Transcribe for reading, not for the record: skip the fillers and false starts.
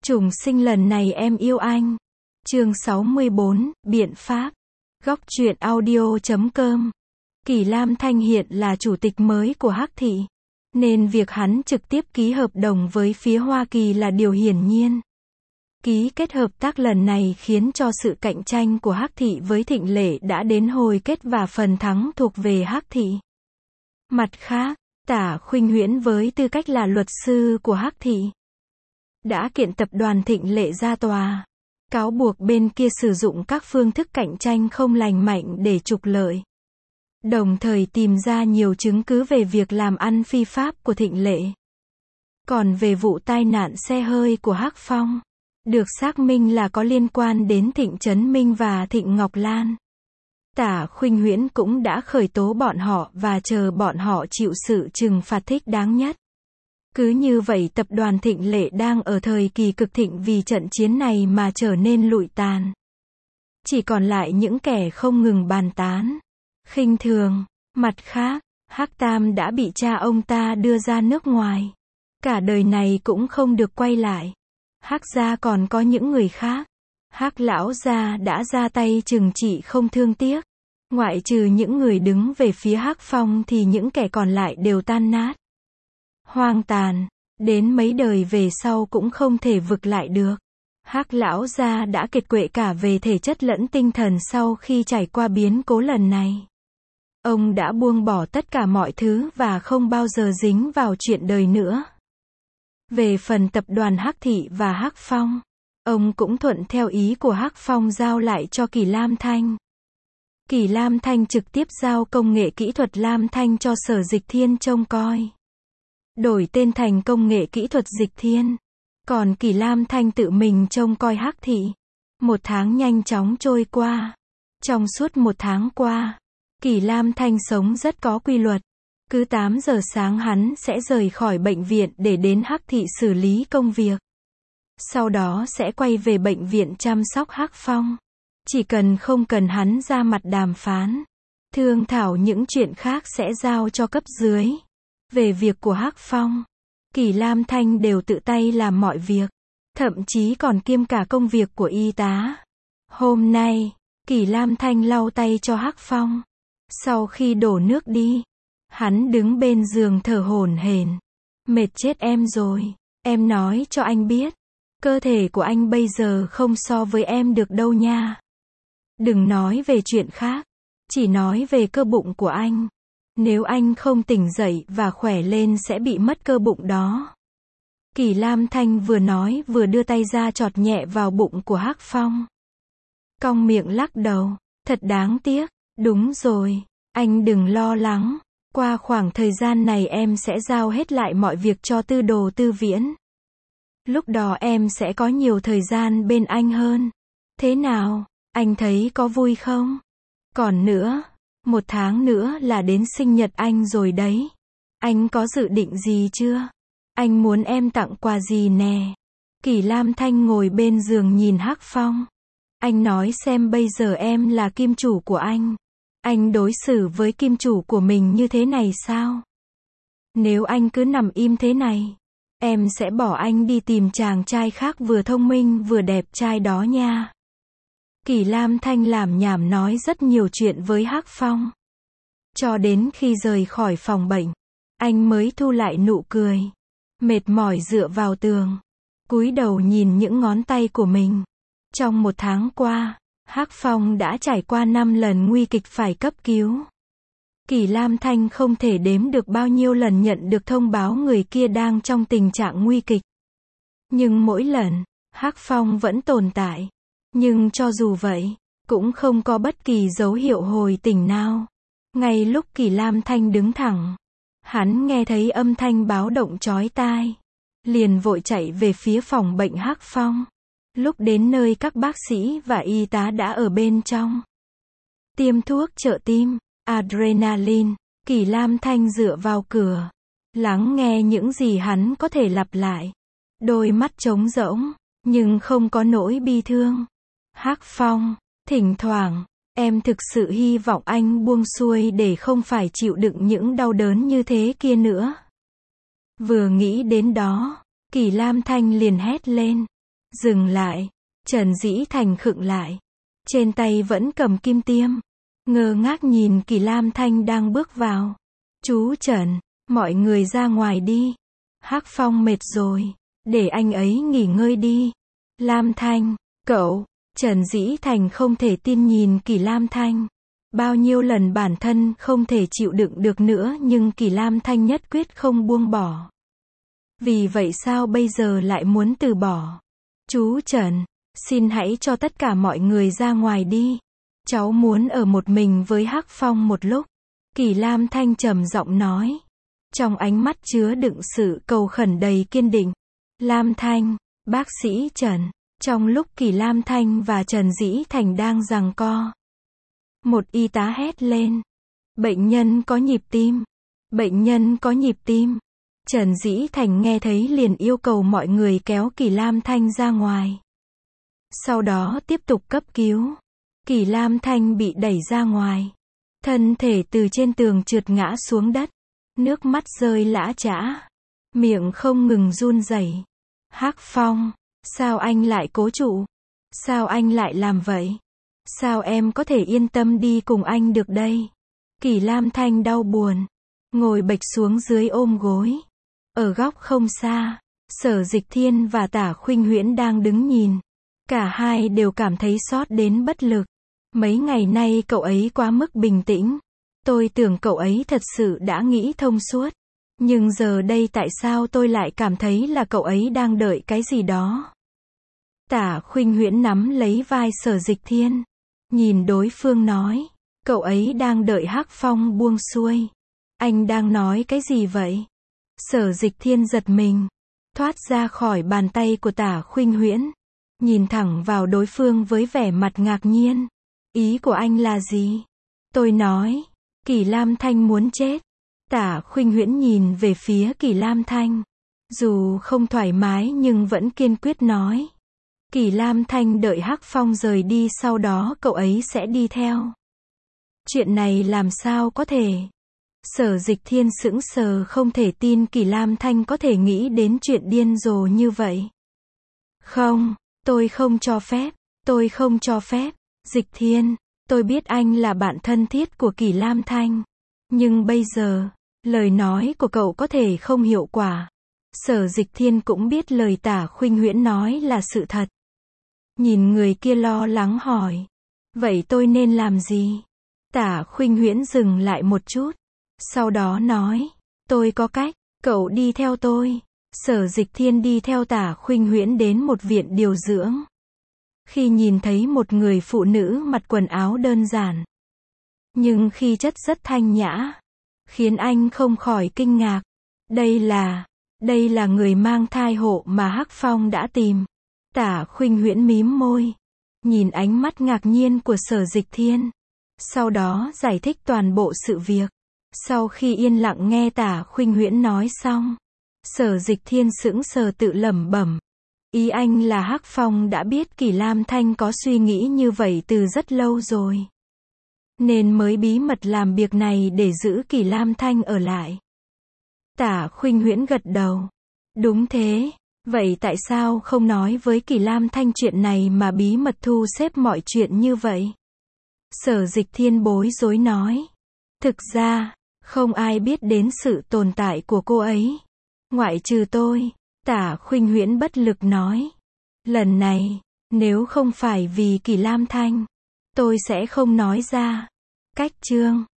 Trùng sinh lần này em yêu anh. Chương 64, Biện pháp. Góc truyện audio.com. Kỳ Lam Thanh hiện là chủ tịch mới của Hắc Thị, nên việc hắn trực tiếp ký hợp đồng với phía Hoa Kỳ là điều hiển nhiên. Ký kết hợp tác lần này khiến cho sự cạnh tranh của Hắc Thị với Thịnh Lệ đã đến hồi kết và phần thắng thuộc về Hắc Thị. Mặt khác, Tả Khuynh Huyễn với tư cách là luật sư của Hắc Thị đã kiện tập đoàn Thịnh Lệ ra tòa, cáo buộc bên kia sử dụng các phương thức cạnh tranh không lành mạnh để trục lợi, đồng thời tìm ra nhiều chứng cứ về việc làm ăn phi pháp của Thịnh Lệ. Còn về vụ tai nạn xe hơi của Hắc Phong, được xác minh là có liên quan đến Thịnh Chấn Minh và Thịnh Ngọc Lan. Tả Khuynh Huyễn cũng đã khởi tố bọn họ và chờ bọn họ chịu sự trừng phạt thích đáng nhất. Cứ như vậy tập đoàn Thịnh Lệ đang ở thời kỳ cực thịnh vì trận chiến này mà trở nên lụi tàn. Chỉ còn lại những kẻ không ngừng bàn tán, khinh thường. Mặt khác, Hắc Tam đã bị cha ông ta đưa ra nước ngoài. Cả đời này cũng không được quay lại. Hắc gia còn có những người khác. Hắc lão gia đã ra tay trừng trị không thương tiếc. Ngoại trừ những người đứng về phía Hắc Phong thì những kẻ còn lại đều tan nát, hoang tàn, đến mấy đời về sau cũng không thể vực lại được. Hắc lão gia đã kiệt quệ cả về thể chất lẫn tinh thần sau khi trải qua biến cố lần này. Ông đã buông bỏ tất cả mọi thứ và không bao giờ dính vào chuyện đời nữa. Về phần tập đoàn Hắc Thị và Hắc Phong, ông cũng thuận theo ý của Hắc Phong giao lại cho Kỳ Lam Thanh. Kỳ Lam Thanh trực tiếp giao công nghệ kỹ thuật Lam Thanh cho Sở Dịch Thiên trông coi, đổi tên thành Công nghệ kỹ thuật Dịch Thiên. Còn Kỳ Lam Thanh tự mình trông coi Hắc Thị. Một tháng nhanh chóng trôi qua. Trong suốt một tháng qua, Kỳ Lam Thanh sống rất có quy luật. Cứ 8 giờ sáng hắn sẽ rời khỏi bệnh viện để đến Hắc Thị xử lý công việc. Sau đó sẽ quay về bệnh viện chăm sóc Hắc Phong. Chỉ cần không cần hắn ra mặt đàm phán, thương thảo những chuyện khác sẽ giao cho cấp dưới. Về việc của Hắc Phong, Kỳ Lam Thanh đều tự tay làm mọi việc, thậm chí còn kiêm cả công việc của y tá. Hôm nay, Kỳ Lam Thanh lau tay cho Hắc Phong. Sau khi đổ nước đi, hắn đứng bên giường thở hổn hển. Mệt chết em rồi, em nói cho anh biết, cơ thể của anh bây giờ không so với em được đâu nha. Đừng nói về chuyện khác, chỉ nói về cơ bụng của anh. Nếu anh không tỉnh dậy và khỏe lên sẽ bị mất cơ bụng đó. Kỳ Lam Thanh vừa nói vừa đưa tay ra chọt nhẹ vào bụng của Hắc Phong. Cong miệng lắc đầu, thật đáng tiếc. Đúng rồi, anh đừng lo lắng. Qua khoảng thời gian này em sẽ giao hết lại mọi việc cho Tư Đồ Tư Viễn. Lúc đó em sẽ có nhiều thời gian bên anh hơn. Thế nào, anh thấy có vui không? Còn nữa, 1 tháng nữa là đến sinh nhật anh rồi đấy. Anh có dự định gì chưa? Anh muốn em tặng quà gì nè? Kỳ Lam Thanh ngồi bên giường nhìn Hắc Phong. Anh nói xem bây giờ em là kim chủ của anh đối xử với kim chủ của mình như thế này sao? Nếu anh cứ nằm im thế này, em sẽ bỏ anh đi tìm chàng trai khác vừa thông minh vừa đẹp trai đó nha. Kỳ Lam Thanh làm nhảm nói rất nhiều chuyện với Hắc Phong. Cho đến khi rời khỏi phòng bệnh, anh mới thu lại nụ cười. Mệt mỏi dựa vào tường, cúi đầu nhìn những ngón tay của mình. Trong 1 tháng qua, Hắc Phong đã trải qua 5 lần nguy kịch phải cấp cứu. Kỳ Lam Thanh không thể đếm được bao nhiêu lần nhận được thông báo người kia đang trong tình trạng nguy kịch. Nhưng mỗi lần, Hắc Phong vẫn tồn tại. Nhưng cho dù vậy, cũng không có bất kỳ dấu hiệu hồi tỉnh nào. Ngay lúc Kỳ Lam Thanh đứng thẳng, hắn nghe thấy âm thanh báo động chói tai. Liền vội chạy về phía phòng bệnh Hắc Phong. Lúc đến nơi các bác sĩ và y tá đã ở bên trong. Tiêm thuốc trợ tim, adrenaline, Kỳ Lam Thanh dựa vào cửa. Lắng nghe những gì hắn có thể lặp lại. Đôi mắt trống rỗng, nhưng không có nỗi bi thương. Hắc Phong, thỉnh thoảng, em thực sự hy vọng anh buông xuôi để không phải chịu đựng những đau đớn như thế kia nữa. Vừa nghĩ đến đó, Kỳ Lam Thanh liền hét lên. Dừng lại. Trần Dĩ Thành khựng lại. Trên tay vẫn cầm kim tiêm. Ngơ ngác nhìn Kỳ Lam Thanh đang bước vào. Chú Trần, mọi người ra ngoài đi. Hắc Phong mệt rồi. Để anh ấy nghỉ ngơi đi. Lam Thanh, cậu. Trần Dĩ Thành không thể tin nhìn Kỳ Lam Thanh. Bao nhiêu lần bản thân không thể chịu đựng được nữa nhưng Kỳ Lam Thanh nhất quyết không buông bỏ. Vì vậy sao bây giờ lại muốn từ bỏ? Chú Trần, xin hãy cho tất cả mọi người ra ngoài đi. Cháu muốn ở một mình với Hắc Phong một lúc. Kỳ Lam Thanh trầm giọng nói. Trong ánh mắt chứa đựng sự cầu khẩn đầy kiên định. Lam Thanh, bác sĩ Trần. Trong lúc Kỳ Lam Thanh và Trần Dĩ Thành đang giằng co. Một y tá hét lên. Bệnh nhân có nhịp tim. Bệnh nhân có nhịp tim. Trần Dĩ Thành nghe thấy liền yêu cầu mọi người kéo Kỳ Lam Thanh ra ngoài. Sau đó tiếp tục cấp cứu. Kỳ Lam Thanh bị đẩy ra ngoài. Thân thể từ trên tường trượt ngã xuống đất. Nước mắt rơi lã chã. Miệng không ngừng run rẩy. Hắc Phong, sao anh lại cố trụ? Sao anh lại làm vậy? Sao em có thể yên tâm đi cùng anh được đây? Kỳ Lam Thanh đau buồn. Ngồi bệch xuống dưới ôm gối. Ở góc không xa, Sở Dịch Thiên và Tả Khuynh Huyễn đang đứng nhìn. Cả hai đều cảm thấy xót đến bất lực. Mấy ngày nay cậu ấy quá mức bình tĩnh. Tôi tưởng cậu ấy thật sự đã nghĩ thông suốt. Nhưng giờ đây tại sao tôi lại cảm thấy là cậu ấy đang đợi cái gì đó? Tả Khuynh Huyễn nắm lấy vai Sở Dịch Thiên. Nhìn đối phương nói. Cậu ấy đang đợi Hắc Phong buông xuôi. Anh đang nói cái gì vậy? Sở Dịch Thiên giật mình. Thoát ra khỏi bàn tay của Tả Khuynh Huyễn. Nhìn thẳng vào đối phương với vẻ mặt ngạc nhiên. Ý của anh là gì? Tôi nói. Kỳ Lam Thanh muốn chết. Tả Khuynh Huyễn nhìn về phía Kỳ Lam Thanh. Dù không thoải mái nhưng vẫn kiên quyết nói. Kỳ Lam Thanh đợi Hắc Phong rời đi sau đó cậu ấy sẽ đi theo. Chuyện này làm sao có thể? Sở Dịch Thiên sững sờ không thể tin Kỳ Lam Thanh có thể nghĩ đến chuyện điên rồ như vậy. Không, tôi không cho phép, tôi không cho phép. Dịch Thiên, tôi biết anh là bạn thân thiết của Kỳ Lam Thanh. Nhưng bây giờ, lời nói của cậu có thể không hiệu quả. Sở Dịch Thiên cũng biết lời Tả Khuynh Huyễn nói là sự thật. Nhìn người kia lo lắng hỏi. Vậy tôi nên làm gì? Tả Khuynh Huyễn dừng lại một chút. Sau đó nói. Tôi có cách, cậu đi theo tôi. Sở Dịch Thiên đi theo Tả Khuynh Huyễn đến một viện điều dưỡng. Khi nhìn thấy một người phụ nữ mặc quần áo đơn giản. Nhưng khí chất rất thanh nhã. Khiến anh không khỏi kinh ngạc. Đây là người mang thai hộ mà Hắc Phong đã tìm. Tả Khuynh Huyễn mím môi. Nhìn ánh mắt ngạc nhiên của Sở Dịch Thiên. Sau đó giải thích toàn bộ sự việc. Sau khi yên lặng nghe Tả Khuynh Huyễn nói xong. Sở Dịch Thiên sững sờ tự lẩm bẩm. Ý anh là Hắc Phong đã biết Kỳ Lam Thanh có suy nghĩ như vậy từ rất lâu rồi. Nên mới bí mật làm việc này để giữ Kỳ Lam Thanh ở lại. Tả Khuynh Huyễn gật đầu. Đúng thế. Vậy tại sao không nói với Kỳ Lam Thanh chuyện này mà bí mật thu xếp mọi chuyện như vậy? Sở Dịch Thiên bối rối nói. Thực ra, không ai biết đến sự tồn tại của cô ấy. Ngoại trừ tôi. Tả Khuynh Huyễn bất lực nói. Lần này, nếu không phải vì Kỳ Lam Thanh, tôi sẽ không nói ra. Cách chương